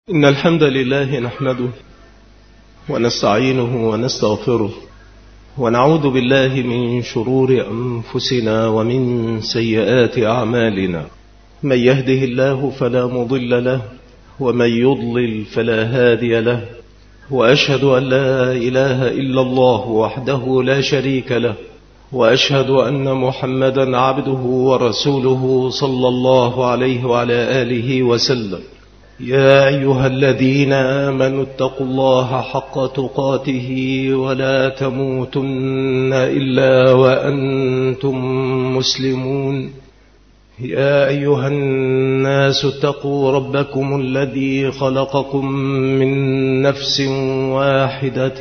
إن الحمد لله نحمده ونستعينه ونستغفره ونعوذ بالله من شرور أنفسنا ومن سيئات أعمالنا. من يهده الله فلا مضل له ومن يضلل فلا هادي له، وأشهد أن لا إله إلا الله وحده لا شريك له، وأشهد أن محمدا عبده ورسوله صلى الله عليه وعلى آله وسلم. يا أيها الذين آمنوا اتقوا الله حق تقاته ولا تموتن إلا وأنتم مسلمون. يا أيها الناس اتقوا ربكم الذي خلقكم من نفس واحدة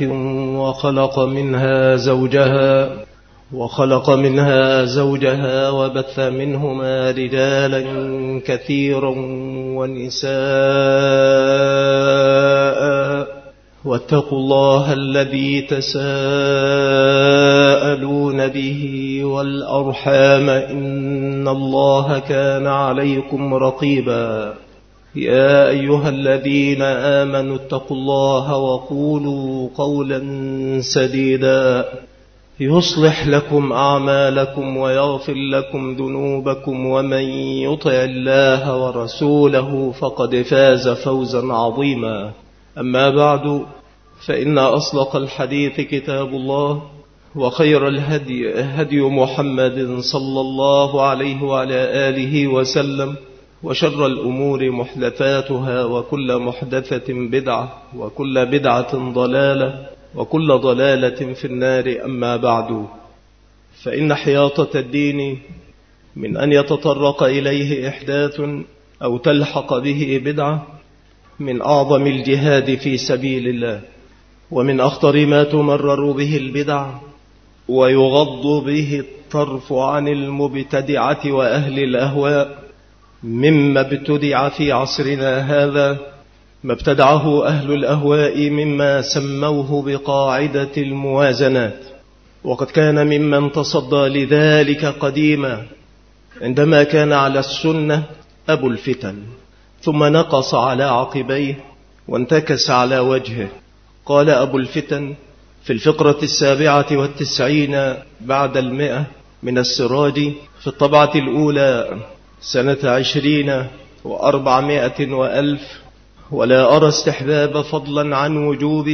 وخلق منها زوجها وبث منهما رجالا كثيرا ونساء، واتقوا الله الذي تساءلون به والأرحام إن الله كان عليكم رقيبا. يا أيها الذين آمنوا اتقوا الله وقولوا قولا سديدا يصلح لكم أعمالكم ويغفر لكم ذنوبكم، ومن يطع الله ورسوله فقد فاز فوزا عظيما. أما بعد، فإن أصدق الحديث كتاب الله، وخير الهدي هدي محمد صلى الله عليه وعلى آله وسلم، وشر الأمور محدثاتها، وكل محدثة بدعة، وكل بدعة ضلالة، وكل ضلالة في النار. أما بعد، فإن حياطة الدين من أن يتطرق إليه إحداث أو تلحق به بدعة من أعظم الجهاد في سبيل الله، ومن أخطر ما تمرر به البدع ويغض به الطرف عن المبتدعة وأهل الأهواء، مما ابتدع في عصرنا هذا ما ابتدعه أهل الأهواء مما سموه بقاعدة الموازنات. وقد كان ممن تصدى لذلك قديما عندما كان على السنة أبو الفتن، ثم نقص على عقبيه وانتكس على وجهه. قال أبو الفتن في الفقرة 97 بعد 100 من السراج في الطبعة الأولى سنة 20 و400 وألف: ولا أرى استحباب فضلا عن وجوب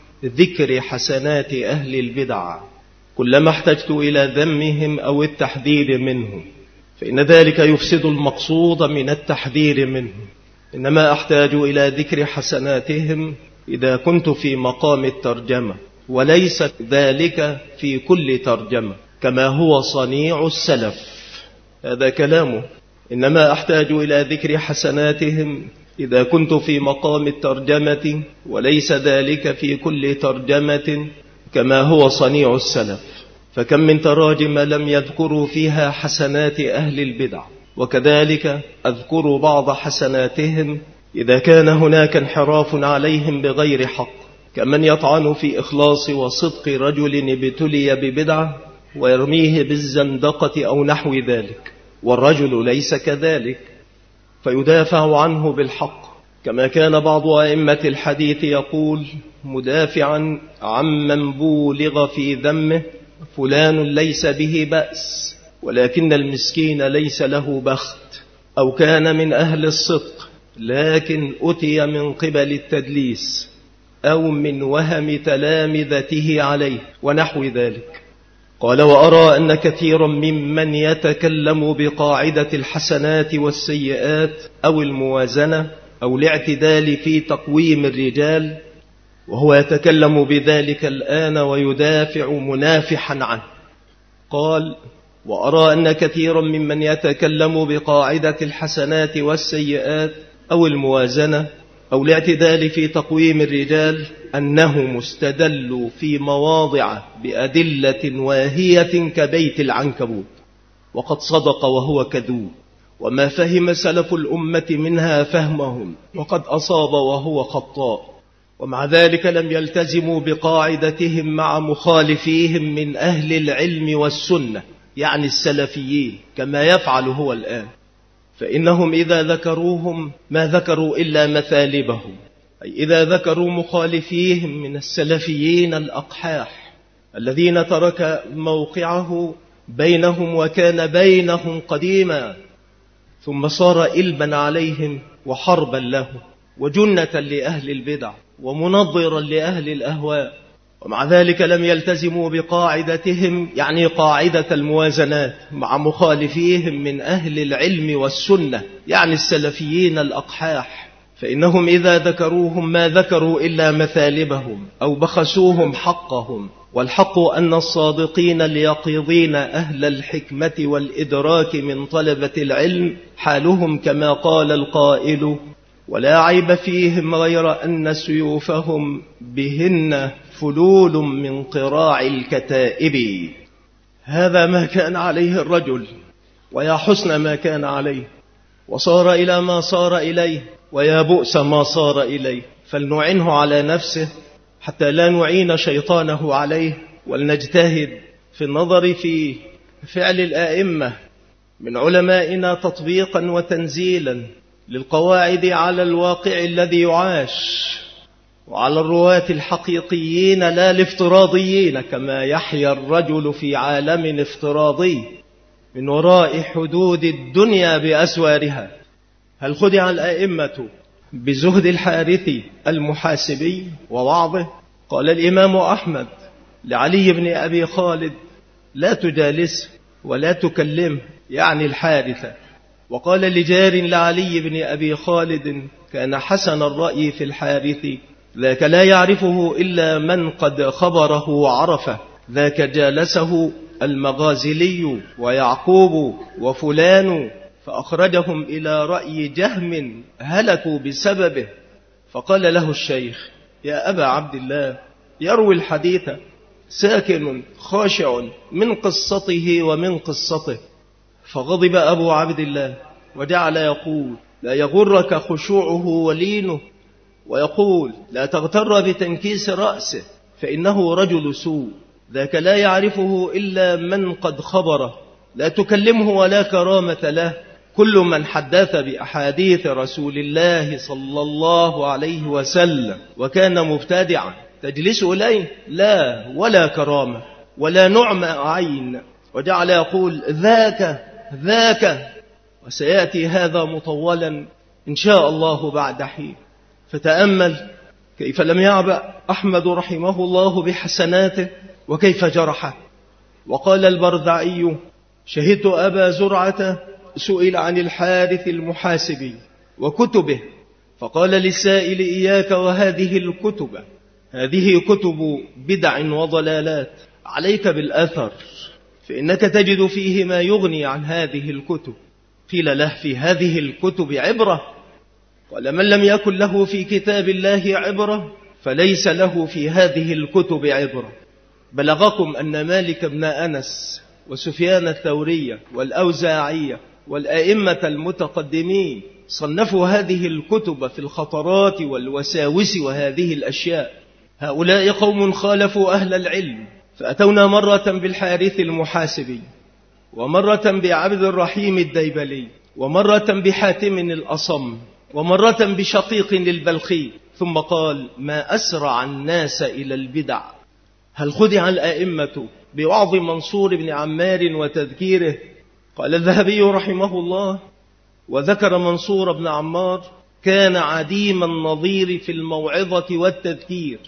ذكر حسنات أهل البدع كلما احتجت إلى ذمهم أو التحذير منهم، فإن ذلك يفسد المقصود من التحذير منهم. إنما أحتاج إلى ذكر حسناتهم إذا كنت في مقام الترجمة، وليس ذلك في كل ترجمة كما هو صنيع السلف. هذا كلامه. إنما أحتاج إلى ذكر حسناتهم إذا كنت في مقام الترجمة، وليس ذلك في كل ترجمة كما هو صنيع السلف. فكم من تراجم لم يذكروا فيها حسنات أهل البدع، وكذلك أذكر بعض حسناتهم إذا كان هناك انحراف عليهم بغير حق، كمن يطعن في إخلاص وصدق رجل ابتلي ببدعة ويرميه بالزندقة أو نحو ذلك، والرجل ليس كذلك فيدافع عنه بالحق، كما كان بعض أئمة الحديث يقول مدافعا عمن بولغ في ذمه: فلان ليس به بأس، ولكن المسكين ليس له بخت، أو كان من أهل الصدق لكن أتي من قبل التدليس أو من وهم تلامذته عليه ونحو ذلك. قال: وأرى أن كثيرا ممن يتكلم بقاعدة الحسنات والسيئات أو الموازنة أو الاعتدال في تقويم الرجال، وهو يتكلم بذلك الآن ويدافع منافحا عنه. قال: وأرى أن كثيرا ممن يتكلم بقاعدة الحسنات والسيئات أو الموازنة أو الاعتدال في تقويم الرجال أنه مستدل في مواضع بأدلة واهية كبيت العنكبوت، وقد صدق وهو كذوب، وما فهم سلف الأمة منها فهمهم، وقد أصاب وهو خطاء. ومع ذلك لم يلتزموا بقاعدتهم مع مخالفيهم من أهل العلم والسنة، يعني السلفيين، كما يفعل هو الآن. فإنهم إذا ذكروهم ما ذكروا إلا مثالبهم، أي إذا ذكروا مخالفيهم من السلفيين الأقحاح الذين ترك موقعه بينهم وكان بينهم قديما، ثم صار إلبا عليهم وحربا لهم وجنة لأهل البدع ومنظرا لأهل الأهواء، ومع ذلك لم يلتزموا بقاعدتهم، يعني قاعدة الموازنات مع مخالفيهم من أهل العلم والسنة، يعني السلفيين الأقحاح، فإنهم إذا ذكروهم ما ذكروا إلا مثالبهم أو بخسوهم حقهم. والحق أن الصادقين اليقظين أهل الحكمة والإدراك من طلبة العلم حالهم كما قال القائل: ولا عيب فيهم غير أن سيوفهم بهن فلول من قراع الكتائب. هذا ما كان عليه الرجل، ويا حسن ما كان عليه، وصار إلى ما صار إليه، ويا بؤس ما صار إليه. فلنعنه على نفسه حتى لا نعين شيطانه عليه، ولنجتهد في النظر في فعل الآئمة من علمائنا تطبيقا وتنزيلا للقواعد على الواقع الذي يعاش، وعلى الرواة الحقيقيين لا الافتراضيين، كما يحيا الرجل في عالم افتراضي من وراء حدود الدنيا بأسوارها. هل خدع الآئمة بزهد الحارثي المحاسبي ووعظه؟ قال الإمام أحمد لعلي بن أبي خالد: لا تجالسه ولا تكلمه، يعني الحارثة. وقال لجار لعلي بن أبي خالد: كان حسن الرأي في الحارث، ذاك لا يعرفه إلا من قد خبره وعرفه، ذاك جالسه المغازلي ويعقوب وفلان، فأخرجهم إلى رأي جهم هلكوا بسببه. فقال له الشيخ: يا أبا عبد الله، يروي الحديث ساكن خاشع من قصته ومن قصته. فغضب أبو عبد الله وجعل يقول: لا يغرك خشوعه ولينه، ويقول: لا تغتر بتنكيس رأسه، فإنه رجل سوء، ذاك لا يعرفه إلا من قد خبره، لا تكلمه ولا كرامة له. كل من حدث بأحاديث رسول الله صلى الله عليه وسلم وكان مبتدعا تجلس إليه، لا ولا كرامة ولا نعم عين. وجعل يقول: ذاك، وسيأتي هذا مطولا إن شاء الله بعد حين. فتأمل كيف لم يعبأ أحمد رحمه الله بحسناته وكيف جرحه. وقال البردعي: شهدت أبا زرعة سئل عن الحارث المحاسبي وكتبه، فقال للسائل: إياك وهذه الكتب، هذه كتب بدع وضلالات، عليك بالأثر، فإنك تجد فيه ما يغني عن هذه الكتب. قيل له: في هذه الكتب عبرة؟ قال: من لم يكن له في كتاب الله عبرة فليس له في هذه الكتب عبرة. بلغكم أن مالك بن أنس وسفيان الثورية والأوزاعية والأئمة المتقدمين صنفوا هذه الكتب في الخطرات والوساوس وهذه الأشياء. هؤلاء قوم خالفوا أهل العلم، فأتونا مرة بالحارث المحاسبي، ومرة بعبد الرحيم الديبلي، ومرة بحاتم الأصم، ومرة بشقيق البلخي، ثم قال: ما أسرع الناس إلى البدع. هل خدع الأئمة بوعظ منصور بن عمار وتذكيره؟ قال الذهبي رحمه الله: وذكر منصور بن عمار كان عديم النظير في الموعظة والتذكير،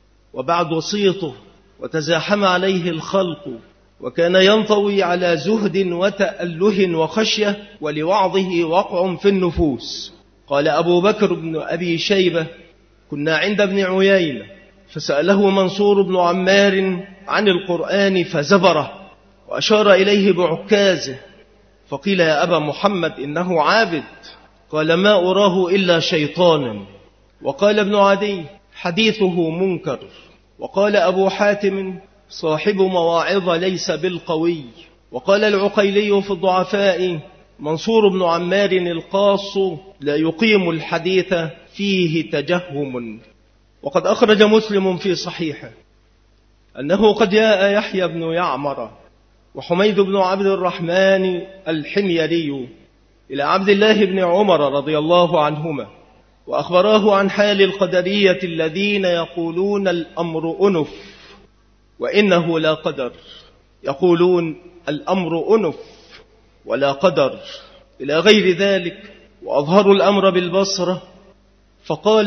وبعد صيته وتزاحم عليه الخلق، وكان ينطوي على زهد وتأله وخشية، ولوعظه وقع في النفوس. قال أبو بكر بن أبي شيبة: كنا عند ابن عيينة فسأله منصور بن عمار عن القرآن فزبره وأشار إليه بعكازه، فقيل: يا أبا محمد إنه عابد. قال: ما أراه إلا شيطانا. وقال ابن عدي: حديثه منكر. وقال أبو حاتم: صاحب مواعظ ليس بالقوي. وقال العقيلي في الضعفاء: منصور بن عمار القاص لا يقيم الحديث فيه تجهم. وقد أخرج مسلم في صحيحه أنه قد جاء يحيى بن يعمر وحميد بن عبد الرحمن الحميري إلى عبد الله بن عمر رضي الله عنهما، وأخبراه عن حال القدرية الذين يقولون الأمر أنف وإنه لا قدر، يقولون الأمر أنف ولا قدر إلى غير ذلك، وأظهروا الأمر بالبصرة. فقال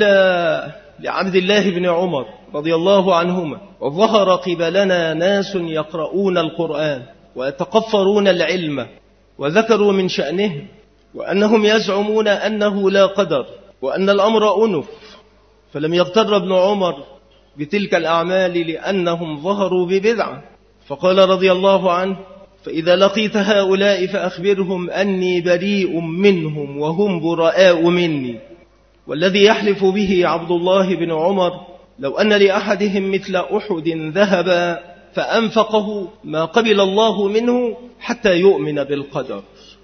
لعبد الله بن عمر رضي الله عنهما: وظهر قبلنا ناس يقرؤون القرآن ويتقفرون العلم، وذكروا من شأنهم وأنهم يزعمون أنه لا قدر وأن الأمر أنف، فلم يغتر ابن عمر بتلك الأعمال لأنهم ظهروا ببدعة. فقال رضي الله عنه: فإذا لقيت هؤلاء فأخبرهم أني بريء منهم وهم براء مني. والذي يحلف به عبد الله بن عمر لو أن لأحدهم مثل أحد ذهبا فأنفقه ما قبل الله منه حتى يؤمن بالقدر.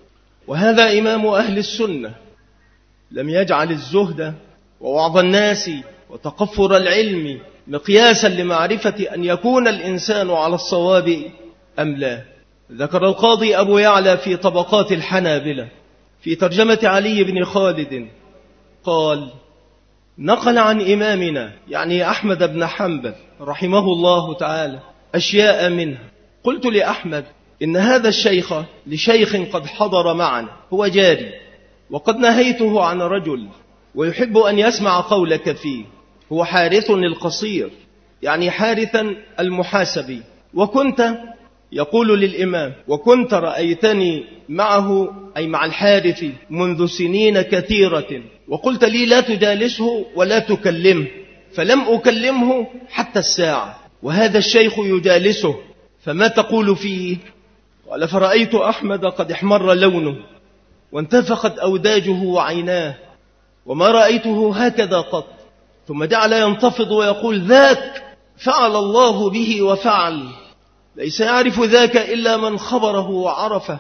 وهذا إمام أهل السنة، لم يجعل الزهد ووعظ الناس وتقفر العلم مقياسا لمعرفة أن يكون الإنسان على الصواب أم لا. ذكر القاضي أبو يعلى في طبقات الحنابلة في ترجمة علي بن خالد قال: نقل عن إمامنا يعني أحمد بن حنبل رحمه الله تعالى أشياء منها. قلت لأحمد: إن هذا الشيخ لشيخ قد حضر معنا هو جاري، وقد نهيته عن رجل ويحب أن يسمع قولك فيه، هو حارث القصير يعني حارثا المحاسبي، وكنت يقول للإمام: وكنت رأيتني معه أي مع الحارث منذ سنين كثيرة، وقلت لي لا تجالسه ولا تكلمه، فلم أكلمه حتى الساعة، وهذا الشيخ يجالسه، فما تقول فيه؟ قال: فرأيت أحمد قد احمر لونه وانتفخت أوداجه وعيناه، وما رأيته هكذا قط. ثم جعل ينتفض ويقول: ذاك فعل الله به وفعل، ليس يعرف ذاك إلا من خبره وعرفه.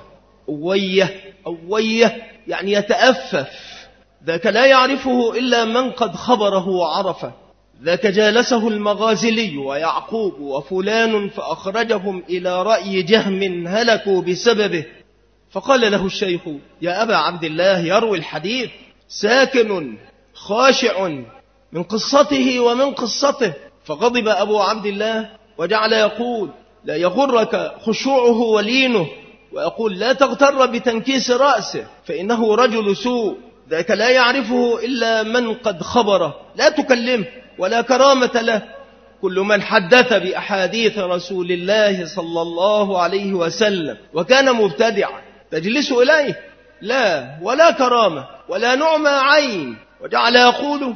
أويه يعني يتأفف، ذاك لا يعرفه إلا من قد خبره وعرفه. ذاك جالسه المغازلي ويعقوب وفلان فأخرجهم إلى رأي جهم هلكوا بسببه. فقال له الشيخ: يا أبا عبد الله، يروي الحديث ساكن خاشع من قصته ومن قصته. فغضب أبو عبد الله وجعل يقول: لا يغرك خشوعه ولينه، ويقول: لا تغتر بتنكيس رأسه فإنه رجل سوء، ذاك لا يعرفه إلا من قد خبره، لا تكلمه ولا كرامة له. كل من حدث بأحاديث رسول الله صلى الله عليه وسلم وكان مبتدعا تجلس إليه، لا ولا كرامة ولا نعمى عين. وجعل يقول: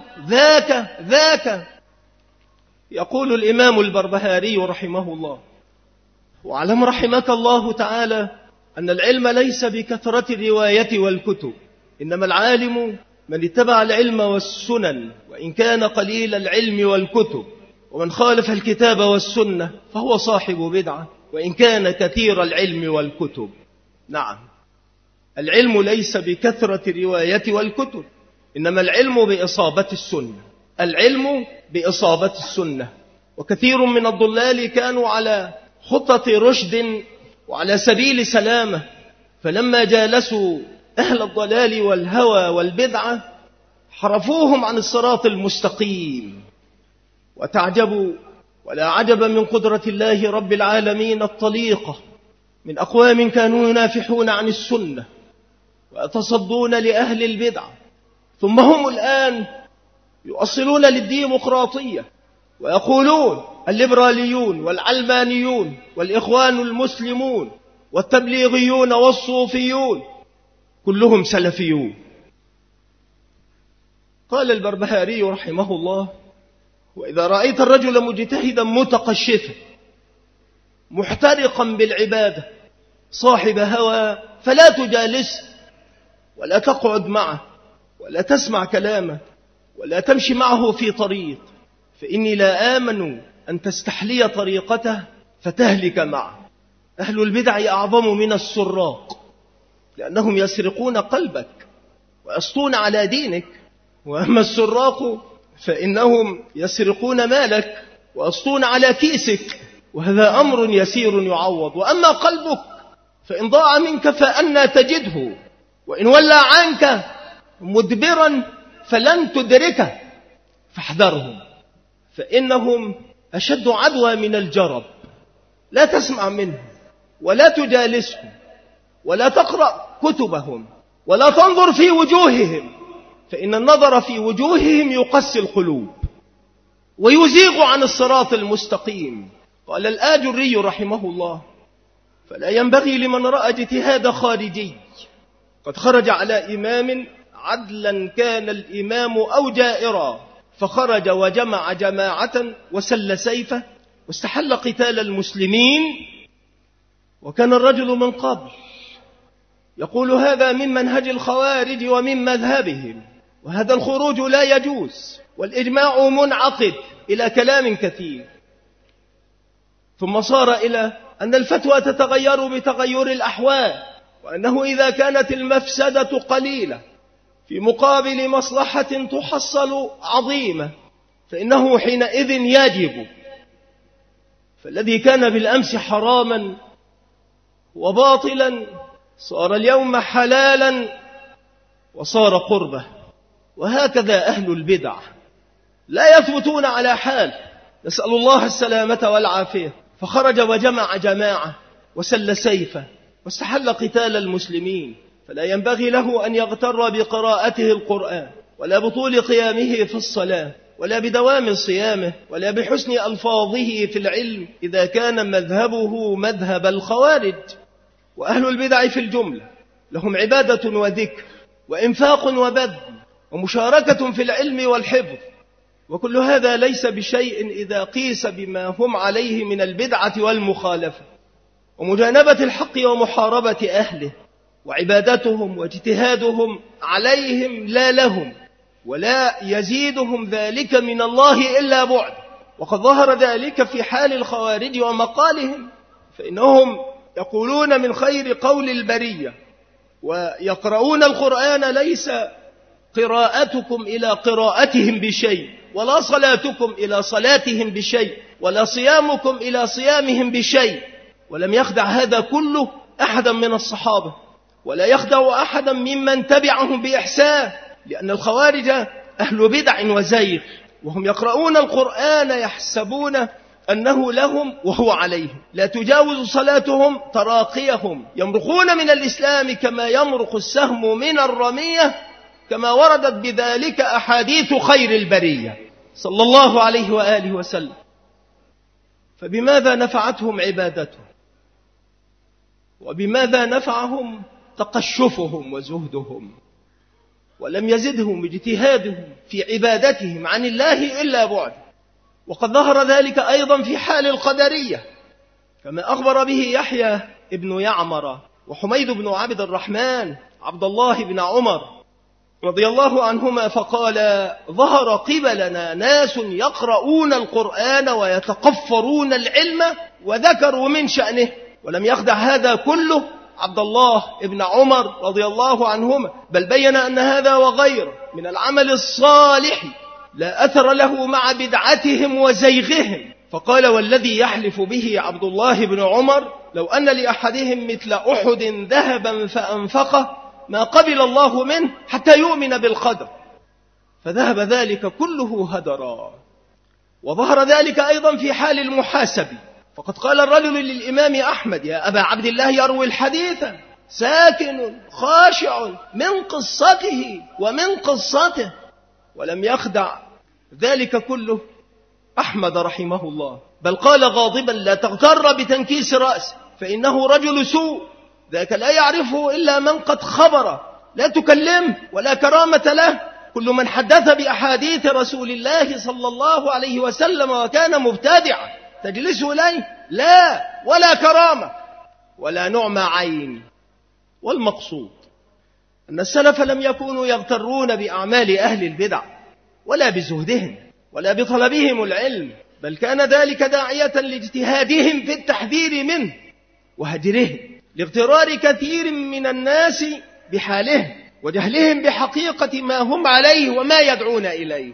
ذاك. يقول الإمام البربهاري رحمه الله: واعلم رحمك الله تعالى أن العلم ليس بكثرة الرواية والكتب، إنما العالم من اتبع العلم والسنن، وإن كان قليل العلم والكتب. ومن خالف الكتاب والسنة فهو صاحب بدعة، وإن كان كثير العلم والكتب. نعم، العلم ليس بكثرة الرواية والكتب، إنما العلم بإصابة السنة، العلم بإصابة السنة. وكثير من الضلال كانوا على خطة رشد وعلى سبيل سلامة، فلما جالسوا أهل الضلال والهوى والبدعة حرفوهم عن الصراط المستقيم. وتعجبوا ولا عجب من قدرة الله رب العالمين الطليقة من أقوام كانوا ينافحون عن السنة ويتصدون لأهل البدعة، ثم هم الآن يؤصلون للديمقراطية ويقولون الليبراليون والعلمانيون والإخوان المسلمون والتبليغيون والصوفيون كلهم سلفيون. قال البربهاري رحمه الله: وإذا رأيت الرجل مجتهدا متقشفا محترقا بالعبادة صاحب هوى فلا تجالسه ولا تقعد معه ولا تسمع كلامه ولا تمشي معه في طريق، فإني لا آمن أن تستحلي طريقته فتهلك معه. أهل البدع أعظم من السراق، لأنهم يسرقون قلبك ويسطون على دينك، وأما السراق فإنهم يسرقون مالك ويسطون على كيسك، وهذا أمر يسير يعوض. وأما قلبك فإن ضاع منك فأنى تجده، وإن ولى عنك مدبرا فلن تدركه، فاحذرهم فإنهم أشد عدوى من الجرب. لا تسمع منهم ولا تجالسهم ولا تقرأ كتبهم ولا تنظر في وجوههم، فإن النظر في وجوههم يقسي القلوب ويزيغ عن الصراط المستقيم. قال الآجري رحمه الله: فلا ينبغي لمن رأى اجتهاد خارجي قد خرج على إمام عدلا كان الإمام أو جائرا، فخرج وجمع جماعة وسل سيفه واستحل قتال المسلمين، وكان الرجل من قبل يقول هذا من منهج الخوارج ومن مذهبهم، وهذا الخروج لا يجوز، والإجماع منعقد إلى كلام كثير. ثم صار إلى أن الفتوى تتغير بتغير الأحوال، وأنه إذا كانت المفسدة قليلة في مقابل مصلحة تحصل عظيمة فإنه حينئذ يجب. فالذي كان بالأمس حراما وباطلا صار اليوم حلالا وصار قربة. وهكذا أهل البدع لا يثبتون على حال، نسأل الله السلامة والعافية. فخرج وجمع جماعة وسل سيفه واستحل قتال المسلمين، فلا ينبغي له أن يغتر بقراءته القرآن ولا بطول قيامه في الصلاة ولا بدوام صيامه ولا بحسن ألفاظه في العلم إذا كان مذهبه مذهب الخوارج. وأهل البدع في الجملة لهم عبادة وذكر وإنفاق وبذل ومشاركة في العلم والحفظ، وكل هذا ليس بشيء إذا قيس بما هم عليه من البدعة والمخالفة ومجانبة الحق ومحاربة أهله، وعبادتهم واجتهادهم عليهم لا لهم، ولا يزيدهم ذلك من الله إلا بعد. وقد ظهر ذلك في حال الخوارج ومقالهم، فإنهم يقولون من خير قول البرية ويقرؤون القرآن ليس قراءتكم إلى قراءتهم بشيء، ولا صلاتكم إلى صلاتهم بشيء، ولا صيامكم إلى صيامهم بشيء. ولم يخدع هذا كله أحدا من الصحابة، ولا يخدع أحدا ممن تبعهم بإحسان، لأن الخوارج أهل بدع وزيغ، وهم يقرؤون القرآن يحسبون أنه لهم وهو عليهم، لا تجاوز صلاتهم تراقيهم، يمرقون من الإسلام كما يمرق السهم من الرمية، كما وردت بذلك أحاديث خير البرية صلى الله عليه وآله وسلم. فبماذا نفعتهم عبادتهم؟ وبماذا نفعهم تقشفهم وزهدهم؟ ولم يزدهم اجتهادهم في عبادتهم عن الله إلا بعد. وقد ظهر ذلك أيضا في حال القدرية، كما أخبر به يحيى ابن يعمر وحميد بن عبد الرحمن عبد الله بن عمر رضي الله عنهما، فقال: ظهر قبلنا ناس يقرؤون القرآن ويتقفرون العلم، وذكروا من شأنه. ولم يخدع هذا كله عبد الله بن عمر رضي الله عنهما، بل بين أن هذا وغيره من العمل الصالح لا أثر له مع بدعتهم وزيغهم، فقال: والذي يحلف به عبد الله بن عمر لو أن لأحدهم مثل أحد ذهبا فأنفقه ما قبل الله منه حتى يؤمن بالقدر. فذهب ذلك كله هدرا. وظهر ذلك أيضا في حال المحاسب، فقد قال الرجل للإمام أحمد: يا أبا عبد الله، يروي الحديث ساكن خاشع من قصته ومن قصته. ولم يخدع ذلك كله أحمد رحمه الله، بل قال غاضبا: لا تغتر بتنكيس رأسه، فإنه رجل سوء، ذاك لا يعرفه إلا من قد خبر، لا تكلمه ولا كرامة له. كل من حدث بأحاديث رسول الله صلى الله عليه وسلم وكان مبتدعا تجلس إليه لا، ولا كرامة ولا نعمة عين. والمقصود أن السلف لم يكونوا يغترون بأعمال أهل البدع ولا بزهدهم ولا بطلبهم العلم، بل كان ذلك داعية لاجتهادهم في التحذير منه وهجرهم، لاغترار كثير من الناس بحالهم وجهلهم بحقيقة ما هم عليه وما يدعون إليه.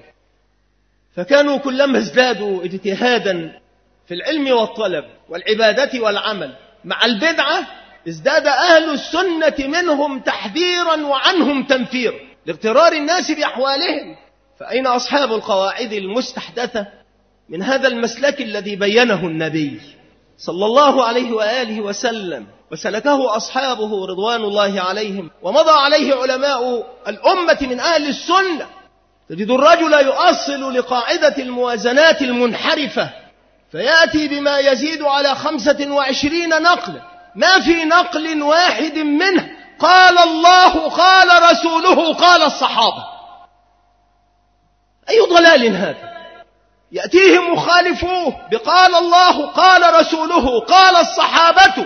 فكانوا كلما ازدادوا اجتهادا في العلم والطلب والعبادة والعمل مع البدعة ازداد أهل السنة منهم تحذيرا وعنهم تنفيرا لاغترار الناس بأحوالهم. فأين أصحاب القواعد المستحدثة من هذا المسلك الذي بينه النبي صلى الله عليه وآله وسلم وسلكه أصحابه رضوان الله عليهم ومضى عليه علماء الأمة من أهل السنة؟ تجد الرجل يؤصل لقاعدة الموازنات المنحرفة فيأتي بما يزيد على 25 نقل، ما في نقل واحد منه قال الله قال رسوله قال الصحابة. أي ضلال هذا؟ يأتيه مخالفوه بقال الله قال رسوله قال الصحابة،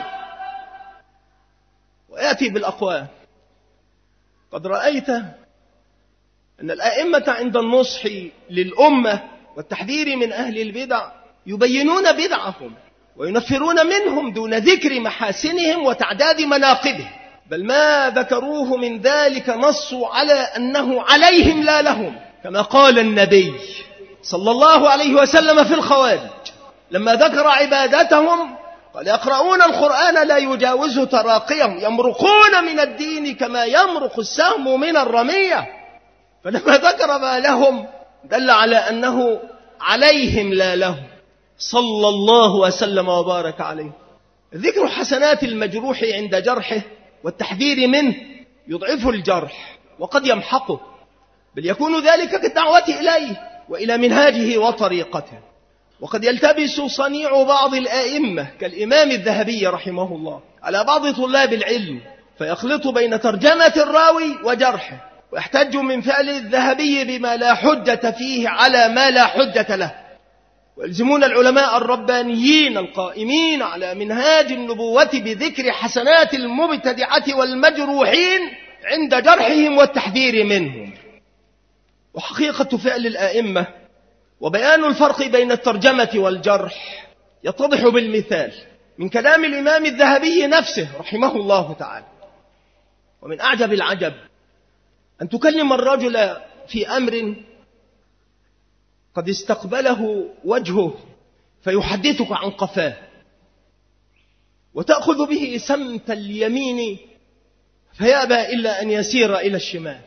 ويأتي بالأقوال. قد رأيت أن الأئمة عند النصح للأمة والتحذير من أهل البدع يبينون بدعهم وينفرون منهم دون ذكر محاسنهم وتعداد مناقبهم، بل ما ذكروه من ذلك نصوا على أنه عليهم لا لهم، كما قال النبي صلى الله عليه وسلم في الخوارج لما ذكر عبادتهم قال يقرؤون القرآن لا يجاوز تراقيهم يمرقون من الدين كما يمرق السهم من الرمية. فلما ذكر ما لهم دل على أنه عليهم لا لهم صلى الله وسلم وبارك عليه. ذكر حسنات المجروح عند جرحه والتحذير منه يضعف الجرح وقد يمحقه، بل يكون ذلك كالدعوة إليه وإلى منهاجه وطريقته. وقد يلتبس صنيع بعض الآئمة كالإمام الذهبي رحمه الله على بعض طلاب العلم فيخلط بين ترجمة الراوي وجرحه، ويحتج من فعل الذهبي بما لا حجة فيه على ما لا حجة له، ويلزمون العلماء الربانيين القائمين على منهاج النبوة بذكر حسنات المبتدعة والمجروحين عند جرحهم والتحذير منهم. وحقيقة فعل الآئمة وبيان الفرق بين الترجمة والجرح يتضح بالمثال من كلام الإمام الذهبي نفسه رحمه الله تعالى. ومن أعجب العجب أن تكلم الرجل في أمر قد استقبله وجهه فيحدثك عن قفاه، وتأخذ به سمت اليمين فيأبى إلا أن يسير إلى الشمال.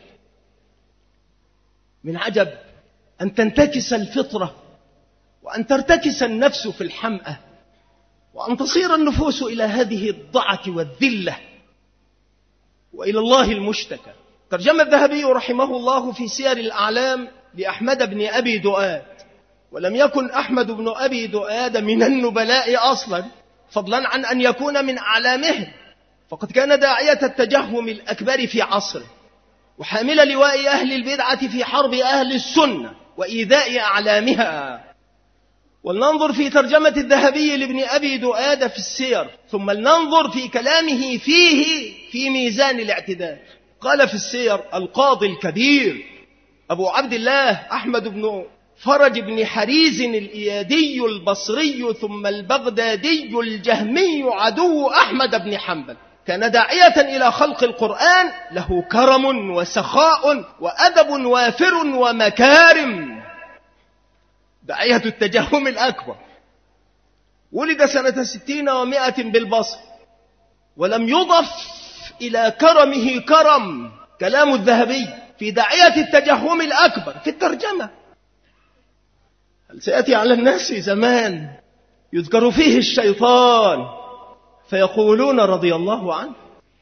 من عجب أن تنتكس الفطرة وأن ترتكس النفس في الحمأة وأن تصير النفوس إلى هذه الضعة والذلة وإلى الله المشتكى. ترجم الذهبي رحمه الله في سير الأعلام لأحمد بن أبي دؤاد، ولم يكن أحمد بن أبي دؤاد من النبلاء أصلا فضلا عن أن يكون من أعلامهم، فقد كان داعية التجهم الأكبر في عصره وحامل لواء أهل البدعة في حرب أهل السنة وإيذاء أعلامها. ولننظر في ترجمة الذهبي لابن أبي دؤاد في السير، ثم لننظر في كلامه فيه في ميزان الاعتدال. قال في السير القاضي الكبير أبو عبد الله أحمد بن فرج بن حريز الإيادي البصري ثم البغدادي الجهمي عدو أحمد بن حنبل، كان داعية إلى خلق القرآن، له كرم وسخاء وأدب وافر ومكارم، داعية التجهم الأكبر. ولد سنة 60 و100 بالبصر، ولم يضف إلى كرمه كرم. كلام الذهبي في داعية التجهم الأكبر في الترجمة. هل سيأتي على الناس زمان يذكر فيه الشيطان فيقولون رضي الله عنه؟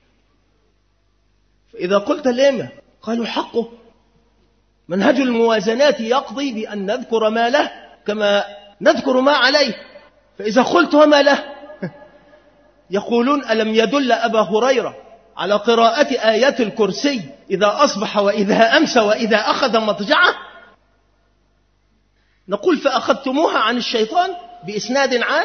فإذا قلت لما قالوا حقه. منهج الموازنات يقضي بأن نذكر ما له كما نذكر ما عليه، فإذا قلت وما له يقولون ألم يدل أبا هريرة على قراءة آية الكرسي إذا أصبح وإذا أمسى وإذا أخذ مضجعه؟ نقول فأخذتموها عن الشيطان بإسناد عام؟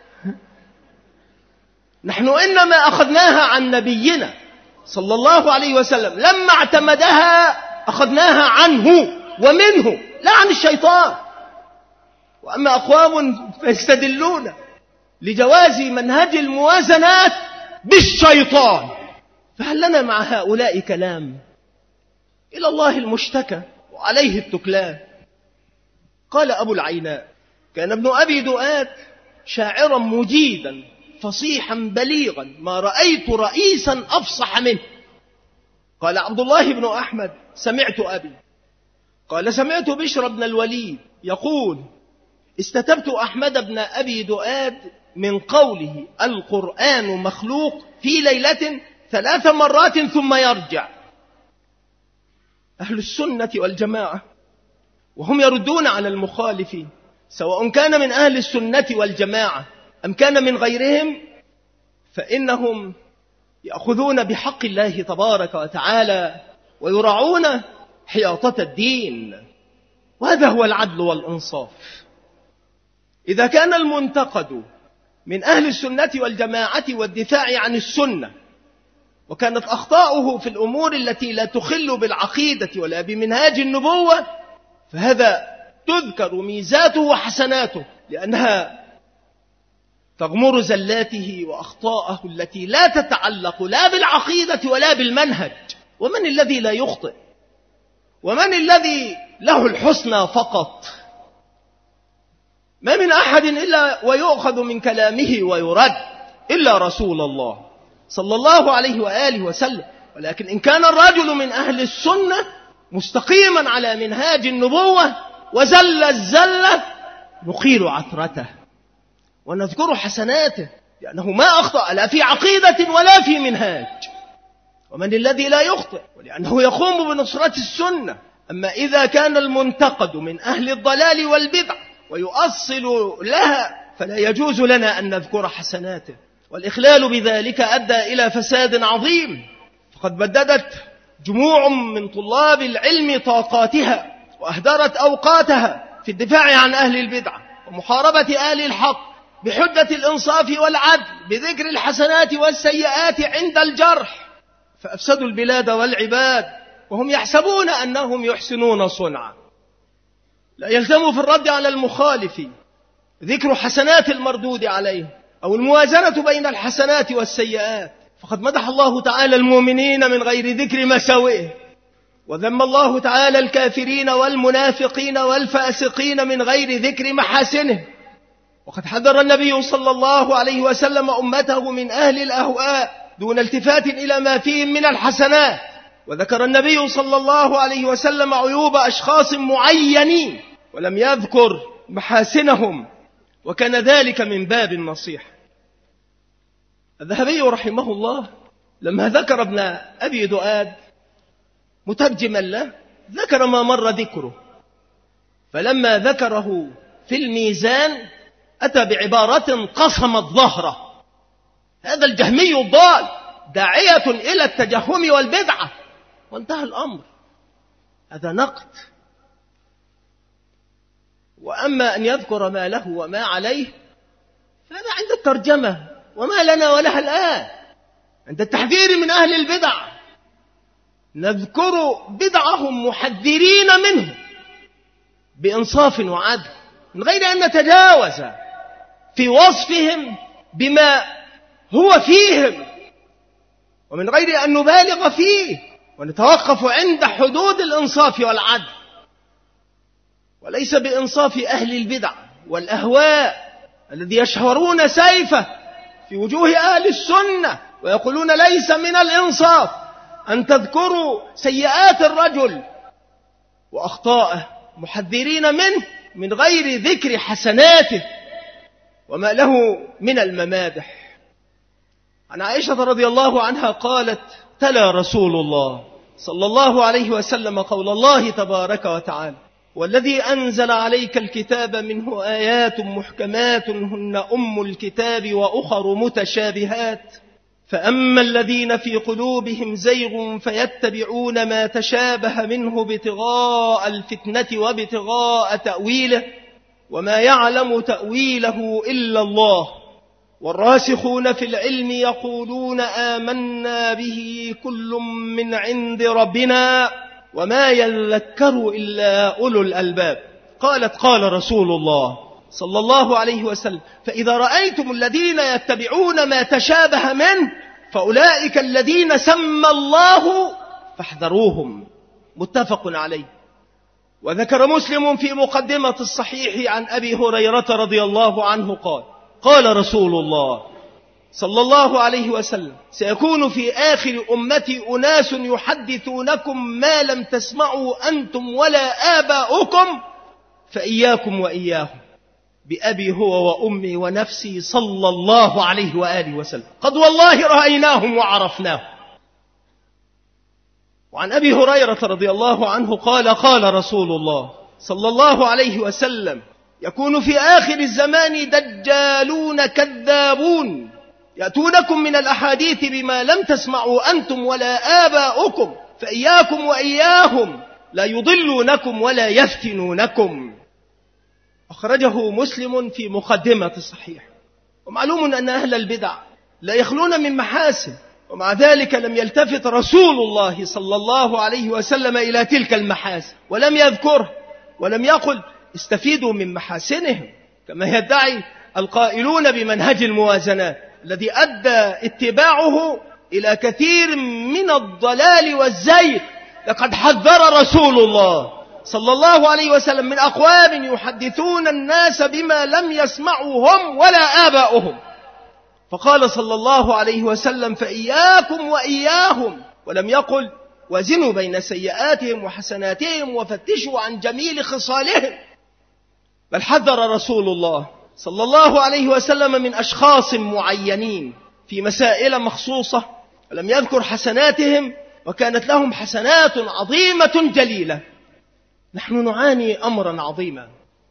نحن إنما أخذناها عن نبينا صلى الله عليه وسلم، لما اعتمدها أخذناها عنه ومنه لا عن الشيطان. وأما أقوام فيستدلون لجواز منهج الموازنات بالشيطان، فهل لنا مع هؤلاء كلام؟ إلى الله المشتكى وعليه التكلان. قال أبو العيناء كان ابن أبي دؤاد شاعرا مجيدا فصيحا بليغا ما رأيت رئيسا أفصح منه. قال عبد الله بن أحمد: سمعت أبي. قال: سمعت بشر بن الوليد يقول: استتبت أحمد بن أبي دؤاد من قوله القرآن مخلوق في ليلة 3 مرات ثم يرجع. أهل السنة والجماعة وهم يردون على المخالفين، سواء كان من أهل السنة والجماعة أم كان من غيرهم، فإنهم يأخذون بحق الله تبارك وتعالى ويراعون حياطة الدين، وهذا هو العدل والإنصاف. إذا كان المنتقد من أهل السنة والجماعة والدفاع عن السنة، وكانت أخطاؤه في الأمور التي لا تخل بالعقيدة ولا بمنهاج النبوة، فهذا تذكر ميزاته وحسناته، لأنها تغمر زلاته وأخطاءه التي لا تتعلق لا بالعقيدة ولا بالمنهج. ومن الذي لا يخطئ؟ ومن الذي له الحسنى فقط؟ ما من أحد إلا ويؤخذ من كلامه ويرد إلا رسول الله صلى الله عليه وآله وسلم. ولكن إن كان الرجل من أهل السنة مستقيما على منهاج النبوة وزل الزلة، نقيل عثرته ونذكر حسناته، لأنه ما أخطأ لا في عقيدة ولا في منهاج. ومن الذي لا يخطئ؟ ولأنه يقوم بنصرة السنة. أما إذا كان المنتقد من أهل الضلال والبدع ويؤصل لها، فلا يجوز لنا أن نذكر حسناته، والإخلال بذلك أدى إلى فساد عظيم. فقد بددت جموع من طلاب العلم طاقاتها وأهدرت أوقاتها في الدفاع عن أهل البدع ومحاربة أهل الحق بحجة الإنصاف والعدل، بذكر الحسنات والسيئات عند الجرح، فأفسدوا البلاد والعباد وهم يحسبون أنهم يحسنون صنعا. لا يلزم في الرد على المخالف ذكر حسنات المردود عليه أو الموازنة بين الحسنات والسيئات، فقد مدح الله تعالى المؤمنين من غير ذكر مساوئه، وذم الله تعالى الكافرين والمنافقين والفاسقين من غير ذكر محاسنه. وقد حذر النبي صلى الله عليه وسلم أمته من أهل الأهواء دون التفات إلى ما فيهم من الحسنات، وذكر النبي صلى الله عليه وسلم عيوب أشخاص معينين ولم يذكر محاسنهم، وكان ذلك من باب النصيحة. الذهبي رحمه الله لما ذكر ابن أبي دؤاد مترجما له ذكر ما مر ذكره، فلما ذكره في الميزان أتى بعبارة قصمت ظهره: هذا الجهمي الضال داعية إلى التجهم والبدعة، وانتهى الأمر. هذا نقد. وأما أن يذكر ما له وما عليه فهذا عند الترجمة، وما لنا ولها الآن. عند التحذير من أهل البدع نذكر بدعهم محذرين منه بإنصاف وعدل، من غير أن نتجاوز في وصفهم بما هو فيهم، ومن غير أن نبالغ فيه، ونتوقف عند حدود الإنصاف والعدل، وليس بإنصاف أهل البدع والأهواء الذي يشهرون سيفه في وجوه أهل السنة ويقولون ليس من الإنصاف أن تذكروا سيئات الرجل وأخطائه محذرين منه من غير ذكر حسناته وما له من الممادح. عن عائشة رضي الله عنها قالت: تلا رسول الله صلى الله عليه وسلم قول الله تبارك وتعالى: والذي أنزل عليك الكتاب منه آيات محكمات هن أم الكتاب وأخر متشابهات، فأما الذين في قلوبهم زيغ فيتبعون ما تشابه منه ابتغاء الفتنة وابتغاء تأويله وما يعلم تأويله إلا الله، والراسخون في العلم يقولون آمنا به كل من عند ربنا وما يذكر إلا أولو الألباب. قالت: قال رسول الله صلى الله عليه وسلم: فإذا رأيتم الذين يتبعون ما تشابه منه فأولئك الذين سمى الله فاحذروهم. متفق عليه. وذكر مسلم في مقدمة الصحيح عن أبي هريرة رضي الله عنه قال: قال رسول الله صلى الله عليه وسلم: سيكون في آخر أمتي أناس يحدثونكم ما لم تسمعوا أنتم ولا آباؤكم فإياكم وإياهم، بأبي هو وأمي ونفسي صلى الله عليه وآله وسلم، قد والله رأيناهم وعرفناهم. وعن أبي هريرة رضي الله عنه قال: قال رسول الله صلى الله عليه وسلم: يكون في آخر الزمان دجالون كذابون يأتونكم من الأحاديث بما لم تسمعوا أنتم ولا آباؤكم فإياكم وإياهم لا يضلونكم ولا يفتنونكم. أخرجه مسلم في مقدمة الصحيح. ومعلوم أن أهل البدع لا يخلون من محاسن، ومع ذلك لم يلتفت رسول الله صلى الله عليه وسلم إلى تلك المحاسن ولم يذكره، ولم يقل استفيدوا من محاسنهم كما يدعي القائلون بمنهج الموازنات الذي أدى اتباعه إلى كثير من الضلال والزيغ. لقد حذر رسول الله صلى الله عليه وسلم من أقوام يحدثون الناس بما لم يسمعوا هم ولا آباؤهم، فقال صلى الله عليه وسلم: فإياكم وإياهم، ولم يقل وزنوا بين سيئاتهم وحسناتهم وفتشوا عن جميل خصالهم، بل حذر رسول الله صلى الله عليه وسلم من أشخاص معينين في مسائل مخصوصة، ولم يذكر حسناتهم، وكانت لهم حسنات عظيمة جليلة. نحن نعاني أمرا عظيما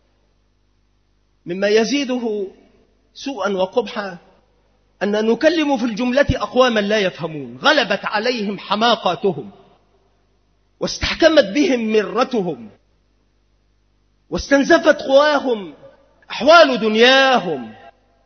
مما يزيده سوءا وقبحا أن نكلم في الجملة أقواما لا يفهمون، غلبت عليهم حماقاتهم واستحكمت بهم مرتهم واستنزفت قواهم أحوال دنياهم،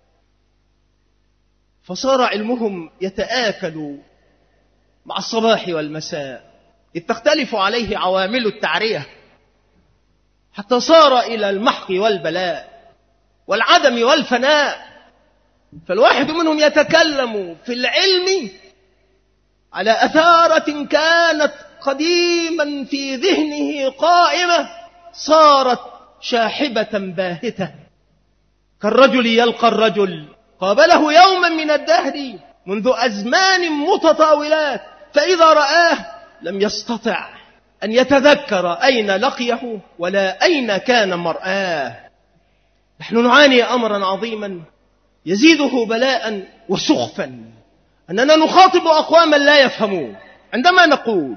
فصار علمهم يتآكل مع الصباح والمساء، إذ تختلف عليه عوامل التعرية، حتى صار إلى المحق والبلاء والعدم والفناء. فالواحد منهم يتكلم في العلم على أثارة كانت قديما في ذهنه قائمة، صارت شاحبة باهتة، كالرجل يلقى الرجل قابله يوما من الدهر منذ أزمان متطاولات، فإذا رآه لم يستطع أن يتذكر أين لقيه ولا أين كان مرآه. نحن نعاني أمرا عظيما يزيده بلاء وسخفا أننا نخاطب أقواما لا يفهمون عندما نقول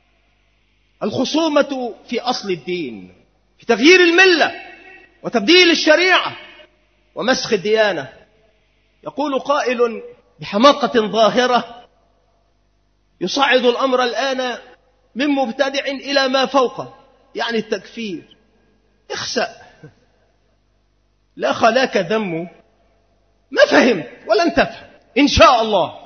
الخصومة في أصل الدين، في تغيير الملة وتبديل الشريعة ومسخ الديانة. يقول قائل بحماقة ظاهرة يصعد الأمر الآن من مبتدع إلى ما فوقه، يعني التكفير. اخسأ، لا خلاك ذمه، ما فهمت ولن تفهم إن شاء الله،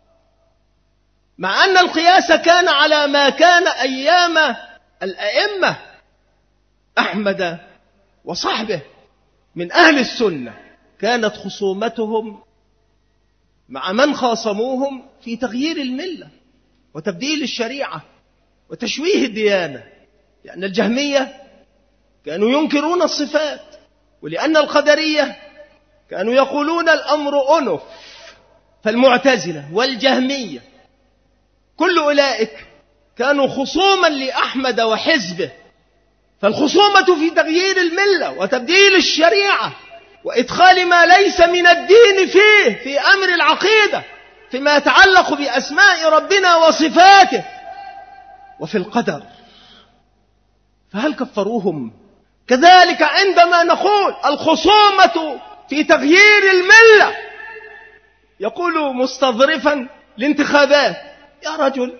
مع أن القياس كان على ما كان أيام الأئمة أحمد وصحبه من أهل السنة، كانت خصومتهم مع من خاصموهم في تغيير الملة وتبديل الشريعة وتشويه الديانة، لأن الجهمية كانوا ينكرون الصفات، ولأن القدرية كانوا يقولون الأمر أنف، فالمعتزلة والجهمية كل أولئك كانوا خصوما لأحمد وحزبه. فالخصومة في تغيير الملة وتبديل الشريعة وإدخال ما ليس من الدين فيه في أمر العقيدة، فيما يتعلق بأسماء ربنا وصفاته وفي القدر، فهل كفروهم؟ كذلك عندما نقول الخصومة في تغيير الملة، يقول مستظرفا الانتخابات: يا رجل،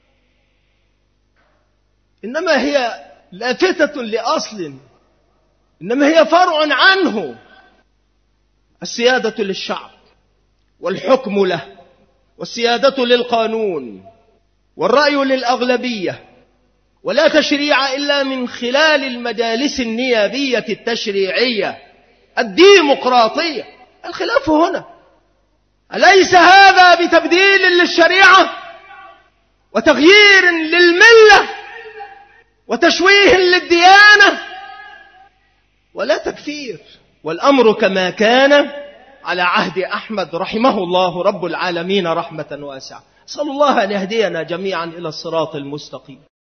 إنما هي لافتة لأصل، إنما هي فرع عنه. السيادة للشعب والحكم له، والسيادة للقانون، والرأي للأغلبية، ولا تشريع إلا من خلال المجالس النيابية التشريعية الديمقراطية. الخلاف هنا، أليس هذا بتبديل للشريعة وتغيير للملة وتشويه للديانة؟ ولا تكفير، والأمر كما كان على عهد أحمد رحمه الله رب العالمين رحمة واسعة. أسأل الله أن يهدينا جميعا إلى الصراط المستقيم.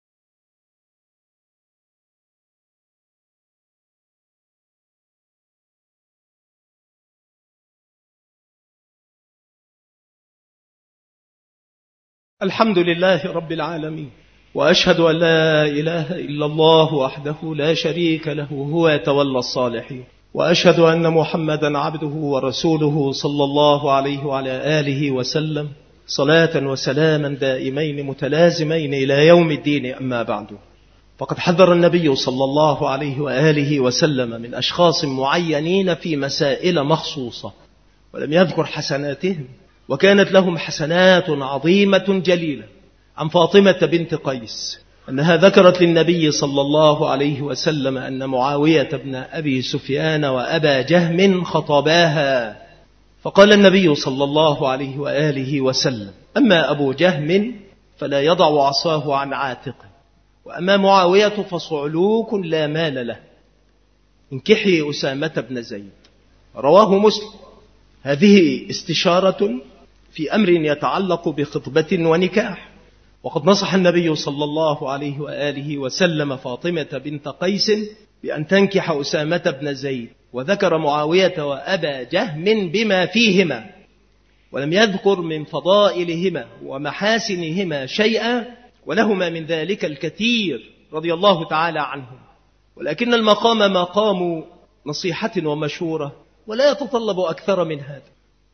الحمد لله رب العالمين، وأشهد أن لا إله إلا الله وحده لا شريك له هو يتولى الصالحين، وأشهد أن محمدا عبده ورسوله صلى الله عليه وعلى آله وسلم صلاة وسلاما دائمين متلازمين إلى يوم الدين. أما بعد، فقد حذر النبي صلى الله عليه وآله وسلم من أشخاص معينين في مسائل مخصوصة، ولم يذكر حسناتهم، وكانت لهم حسنات عظيمة جليلة. عن فاطمة بنت قيس أنها ذكرت للنبي صلى الله عليه وسلم أن معاوية بن أبي سفيان وأبا جهم خطباها، فقال النبي صلى الله عليه وآله وسلم: أما أبو جهم فلا يضع عصاه عن عاتقه، وأما معاوية فصعلوك لا مال له، انكحي أسامة بن زيد. رواه مسلم. هذه استشارة في أمر يتعلق بخطبة ونكاح، وقد نصح النبي صلى الله عليه وآله وسلم فاطمة بنت قيس بأن تنكح أسامة بن زيد، وذكر معاوية وأبا جهم بما فيهما، ولم يذكر من فضائلهما ومحاسنهما شيئا، ولهما من ذلك الكثير رضي الله تعالى عنهم، ولكن المقام مقام نصيحة ومشورة، ولا يتطلب أكثر من هذا.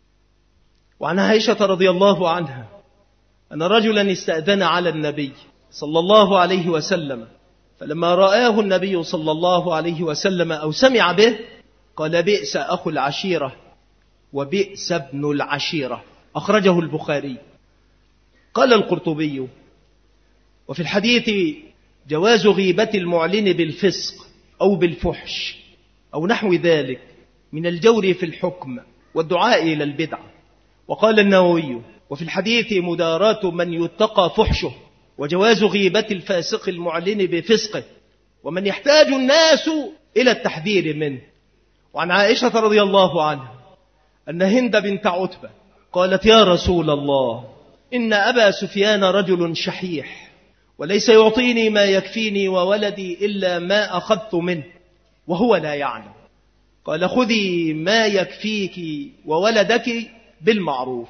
وعن عائشة رضي الله عنها أن رجلا استأذن على النبي صلى الله عليه وسلم، فلما رآه النبي صلى الله عليه وسلم أو سمع به قال: بئس أخو العشيرة وبئس ابن العشيرة. أخرجه البخاري. قال القرطبي: وفي الحديث جواز غيبة المعلن بالفسق أو بالفحش أو نحو ذلك من الجور في الحكم والدعاء إلى البدعة. وقال النووي: وفي الحديث مداراة من يتقى فحشه، وجواز غيبة الفاسق المعلن بفسقه، ومن يحتاج الناس إلى التحذير منه. وعن عائشة رضي الله عنها أن هند بنت عتبة قالت: يا رسول الله، إن أبا سفيان رجل شحيح، وليس يعطيني ما يكفيني وولدي إلا ما أخذت منه، وهو لا يعلم. قال: خذي ما يكفيك وولدك بالمعروف.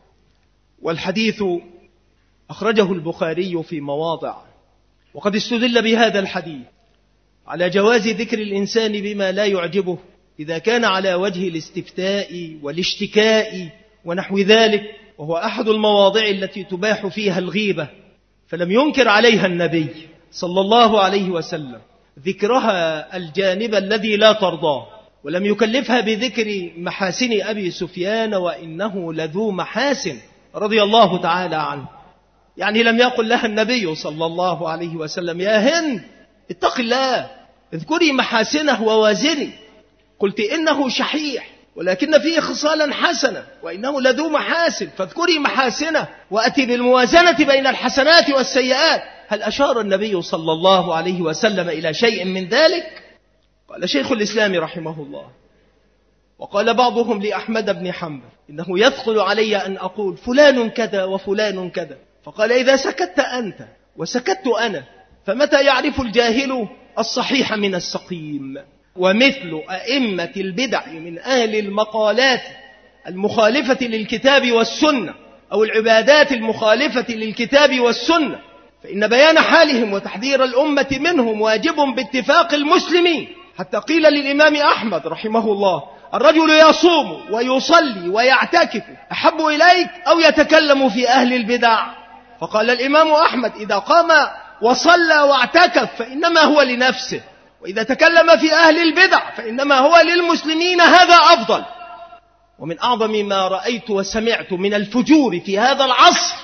والحديث أخرجه البخاري في مواضع. وقد استدل بهذا الحديث على جواز ذكر الإنسان بما لا يعجبه إذا كان على وجه الاستفتاء والاشتكاء ونحو ذلك، وهو أحد المواضع التي تباح فيها الغيبة، فلم ينكر عليها النبي صلى الله عليه وسلم ذكرها الجانب الذي لا ترضاه، ولم يكلفها بذكر محاسن أبي سفيان وإنه لذو محاسن رضي الله تعالى عنه. يعني لم يقل لها النبي صلى الله عليه وسلم: يا هند اتق الله، اذكري محاسنه ووازني. قلت إنه شحيح ولكن فيه خصالا حسنة، وإنه لذو محاسن، فاذكري محاسنه وأتي بالموازنة بين الحسنات والسيئات. هل أشار النبي صلى الله عليه وسلم إلى شيء من ذلك؟ قال شيخ الإسلام رحمه الله: وقال بعضهم لأحمد بن حنبل: إنه يثقل علي أن أقول فلان كذا وفلان كذا، فقال: إذا سكت أنت وسكت أنا فمتى يعرف الجاهل الصحيح من السقيم؟ ومثل أئمة البدع من أهل المقالات المخالفة للكتاب والسنة أو العبادات المخالفة للكتاب والسنة، فإن بيان حالهم وتحذير الأمة منهم واجب باتفاق المسلمين. حتى قيل للإمام أحمد رحمه الله: الرجل يصوم ويصلي ويعتكف أحب إليك أو يتكلم في أهل البدع؟ فقال الإمام أحمد: إذا قام وصلى واعتكف فإنما هو لنفسه، وإذا تكلم في أهل البدع فإنما هو للمسلمين، هذا أفضل. ومن أعظم ما رأيت وسمعت من الفجور في هذا العصر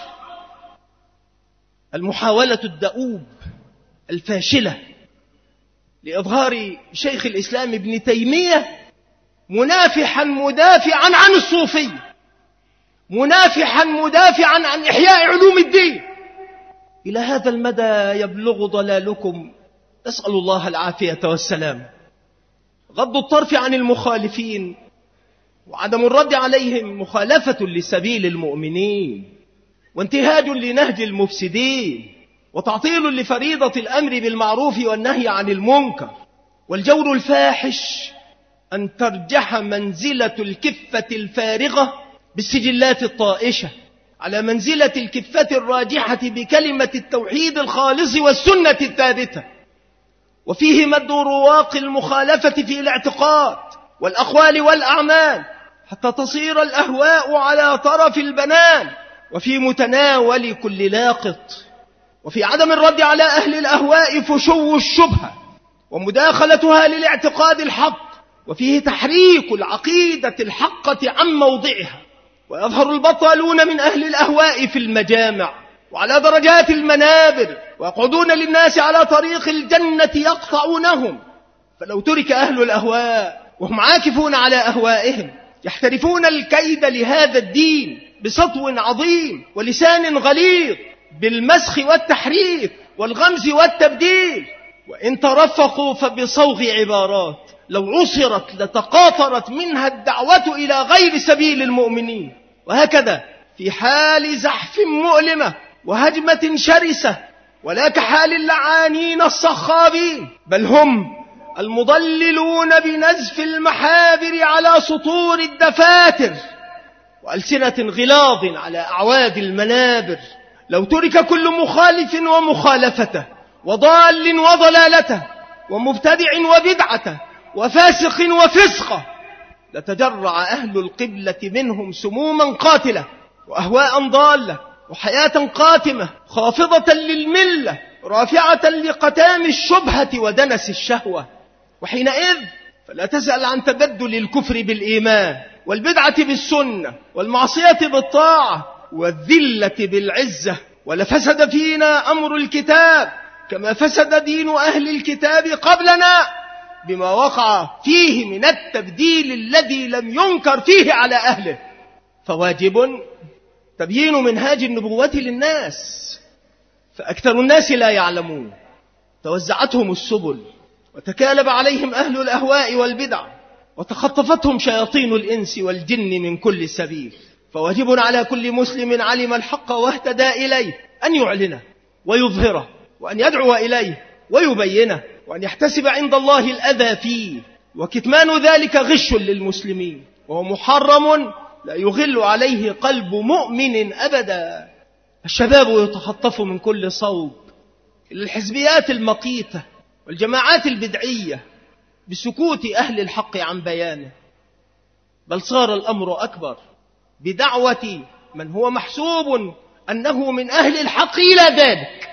المحاولة الدؤوب الفاشلة لإظهار شيخ الإسلام ابن تيمية منافحا مدافعا عن الصوفية، منافحا مدافعا عن إحياء علوم الدين. إلى هذا المدى يبلغ ضلالكم، نسأل الله العافية والسلام. غض الطرف عن المخالفين وعدم الرد عليهم مخالفة لسبيل المؤمنين، وانتهاج لنهج المفسدين، وتعطيل لفريضة الأمر بالمعروف والنهي عن المنكر. والجور الفاحش أن ترجح منزلة الكفة الفارغة بالسجلات الطائشة على منزلة الكفة الراجحة بكلمة التوحيد الخالص والسنة الثابتة، وفيه مد رواق المخالفة في الاعتقاد والأقوال والأعمال حتى تصير الأهواء على طرف البنان وفي متناول كل لاقط. وفي عدم الرد على أهل الأهواء فشو الشبهة ومداخلتها للاعتقاد الحق، وفيه تحريك العقيدة الحقة عن موضعها. ويظهر البطالون من أهل الأهواء في المجامع وعلى درجات المنابر، ويقعدون للناس على طريق الجنة يقطعونهم. فلو ترك أهل الأهواء وهم عاكفون على أهوائهم يحترفون الكيد لهذا الدين بسطو عظيم ولسان غليظ بالمسخ والتحريف والغمز والتبديل، وإن ترفقوا فبصوغ عبارات لو عصرت لتقاطرت منها الدعوة إلى غير سبيل المؤمنين. وهكذا في حال زحف مؤلمة وهجمة شرسة، ولا كحال اللعانين الصخابين، بل هم المضللون بنزف المحابر على سطور الدفاتر وألسنة غلاظ على أعواد المنابر. لو ترك كل مخالف ومخالفته وضال وضلالته ومبتدع وبدعته وفاسق وفسقه لتجرع أهل القبلة منهم سموما قاتلة وأهواء ضالة وحياة قاتمة خافضة للملة رافعة لقتام الشبهة ودنس الشهوة. وحينئذ فلا تسأل عن تبدل الكفر بالإيمان والبدعة بالسنة والمعصية بالطاعة والذلة بالعزة، ولفسد فينا أمر الكتاب كما فسد دين أهل الكتاب قبلنا بما وقع فيه من التبديل الذي لم ينكر فيه على أهله. فواجب تبيين منهاج النبوة للناس، فأكثر الناس لا يعلمون، توزعتهم السبل وتكالب عليهم أهل الأهواء والبدع وتخطفتهم شياطين الإنس والجن من كل سبيل. فواجب على كل مسلم علم الحق واهتدى إليه أن يعلنه ويظهره، وأن يدعو إليه ويبينه، وأن يحتسب عند الله الأذى فيه. وكتمان ذلك غش للمسلمين، وهو محرم لا يغل عليه قلب مؤمن أبدا. الشباب يتخطف من كل صوب إلى الحزبيات المقيتة والجماعات البدعية بسكوت أهل الحق عن بيانه، بل صار الأمر أكبر بدعوة من هو محسوب أنه من أهل الحق إلى ذلك.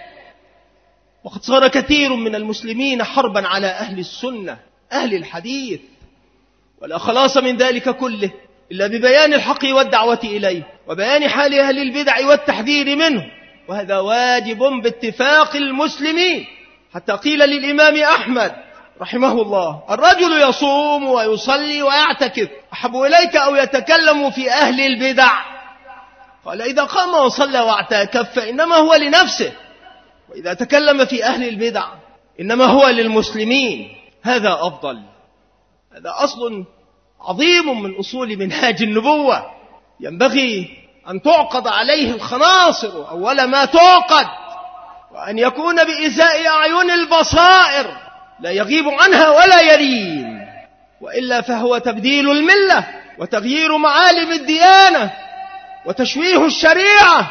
وقد صار كثير من المسلمين حربا على أهل السنة أهل الحديث، ولا خلاص من ذلك كله إلا ببيان الحق والدعوة إليه وبيان حال أهل البدع والتحذير منه. وهذا واجب باتفاق المسلمين، حتى قيل للإمام أحمد رحمه الله: الرجل يصوم ويصلي ويعتكف أحب إليك أو يتكلم في أهل البدع؟ قال: إذا قام وصلى واعتكف فإنما هو لنفسه، وإذا تكلم في أهل البدع إنما هو للمسلمين. هذا أفضل. هذا أصل عظيم من أصول منهاج النبوة، ينبغي أن تعقد عليه الخناصر أول ما تعقد، وأن يكون بإزاء أعين البصائر لا يغيب عنها ولا يرين، وإلا فهو تبديل الملة وتغيير معالم الديانة وتشويه الشريعة،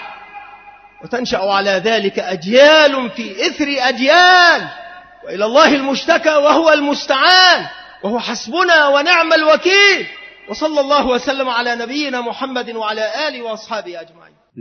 وتنشأ على ذلك أجيال في إثر أجيال، وإلى الله المشتكى وهو المستعان، وهو حسبنا ونعم الوكيل. وصلى الله وسلم على نبينا محمد وعلى آله وأصحابه أجمعين.